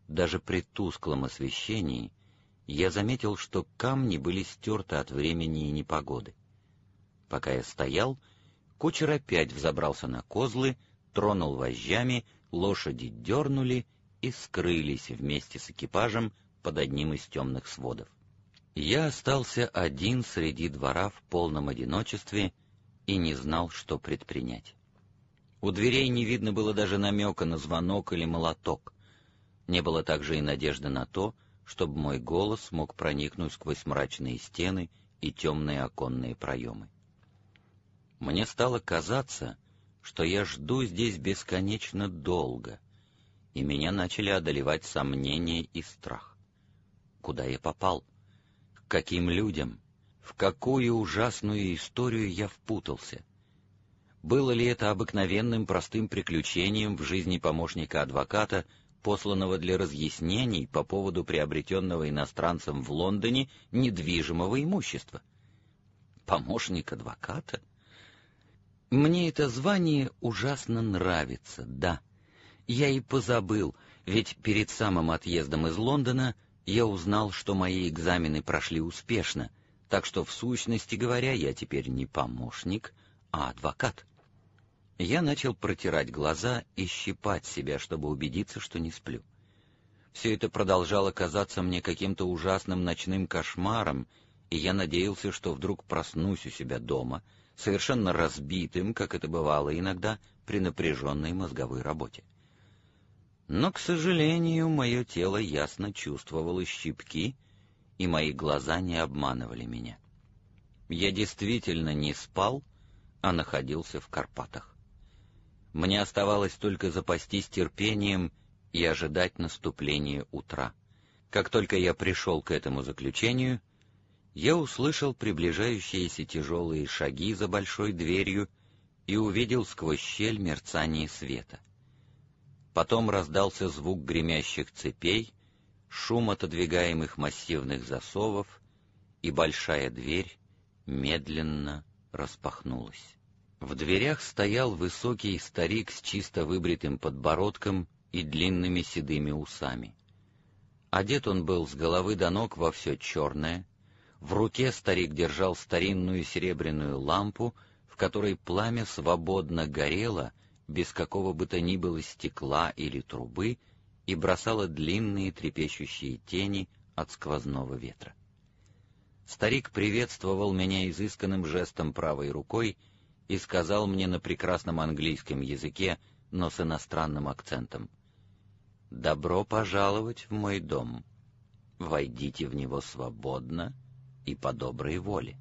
Даже при тусклом освещении я заметил, что камни были стерты от времени и непогоды. Пока я стоял, кучер опять взобрался на козлы, тронул вожжами, лошади дернули и скрылись вместе с экипажем под одним из темных сводов. Я остался один среди двора в полном одиночестве и не знал, что предпринять. У дверей не видно было даже намека на звонок или молоток. Не было также и надежды на то, чтобы мой голос мог проникнуть сквозь мрачные стены и темные оконные проемы. Мне стало казаться, что я жду здесь бесконечно долго, и меня начали одолевать сомнения и страх. Куда я попал? К каким людям? В какую ужасную историю я впутался? Было ли это обыкновенным простым приключением в жизни помощника адвоката, посланного для разъяснений по поводу приобретенного иностранцем в Лондоне недвижимого имущества? Помощник адвоката? Мне это звание ужасно нравится, да. Я и позабыл, ведь перед самым отъездом из Лондона я узнал, что мои экзамены прошли успешно, так что, в сущности говоря, я теперь не помощник, а адвокат. Я начал протирать глаза и щипать себя, чтобы убедиться, что не сплю. Все это продолжало казаться мне каким-то ужасным ночным кошмаром, и я надеялся, что вдруг проснусь у себя дома, совершенно разбитым, как это бывало иногда при напряженной мозговой работе. Но, к сожалению, мое тело ясно чувствовало щипки, и мои глаза не обманывали меня. Я действительно не спал, а находился в Карпатах. Мне оставалось только запастись терпением и ожидать наступления утра. Как только я пришел к этому заключению, я услышал приближающиеся тяжелые шаги за большой дверью и увидел сквозь щель мерцание света. Потом раздался звук гремящих цепей, шум отодвигаемых массивных засовов, и большая дверь медленно распахнулась. В дверях стоял высокий старик с чисто выбритым подбородком и длинными седыми усами. Одет он был с головы до ног во все черное. В руке старик держал старинную серебряную лампу, в которой пламя свободно горело, без какого бы то ни было стекла или трубы, и бросало длинные трепещущие тени от сквозного ветра. Старик приветствовал меня изысканным жестом правой рукой и сказал мне на прекрасном английском языке, но с иностранным акцентом: «Добро пожаловать в мой дом. Войдите в него свободно и по доброй воле».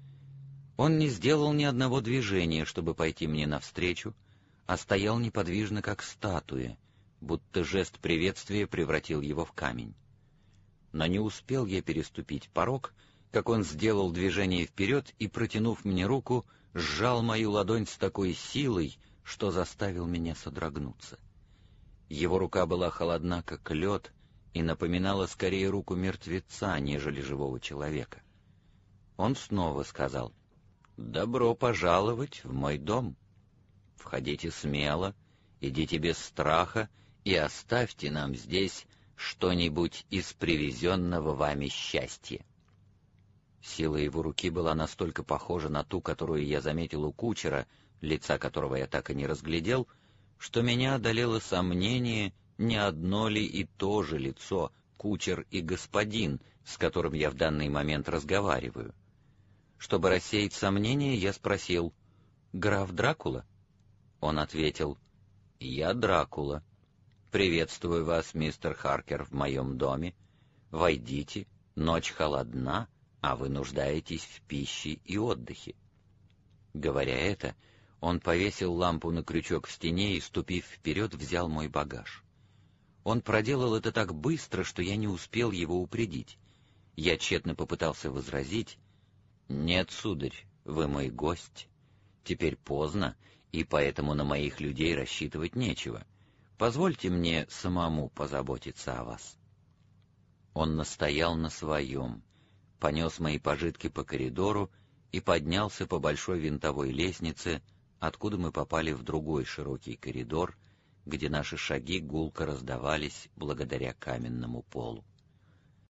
Он не сделал ни одного движения, чтобы пойти мне навстречу, а стоял неподвижно, как статуя, будто жест приветствия превратил его в камень. Но не успел я переступить порог, как он сделал движение вперед и, протянув мне руку, сжал мою ладонь с такой силой, что заставил меня содрогнуться. Его рука была холодна, как лед, и напоминала скорее руку мертвеца, нежели живого человека. Он снова сказал: «Добро пожаловать в мой дом. Входите смело, идите без страха и оставьте нам здесь что-нибудь из привезенного вами счастья». Сила его руки была настолько похожа на ту, которую я заметил у кучера, лица которого я так и не разглядел, что меня одолело сомнение, не одно ли и то же лицо, кучер и господин, с которым я в данный момент разговариваю. Чтобы рассеять сомнения, я спросил: «Граф Дракула?» Он ответил: «Я Дракула. Приветствую вас, мистер Харкер, в моем доме. Войдите, ночь холодна, а вы нуждаетесь в пище и отдыхе». Говоря это, он повесил лампу на крючок в стене и, ступив вперед, взял мой багаж. Он проделал это так быстро, что я не успел его упредить. Я тщетно попытался возразить: «Нет, сударь, вы мой гость. Теперь поздно, и поэтому на моих людей рассчитывать нечего. Позвольте мне самому позаботиться о вас». Он настоял на своем, понес мои пожитки по коридору и поднялся по большой винтовой лестнице, откуда мы попали в другой широкий коридор, где наши шаги гулко раздавались благодаря каменному полу.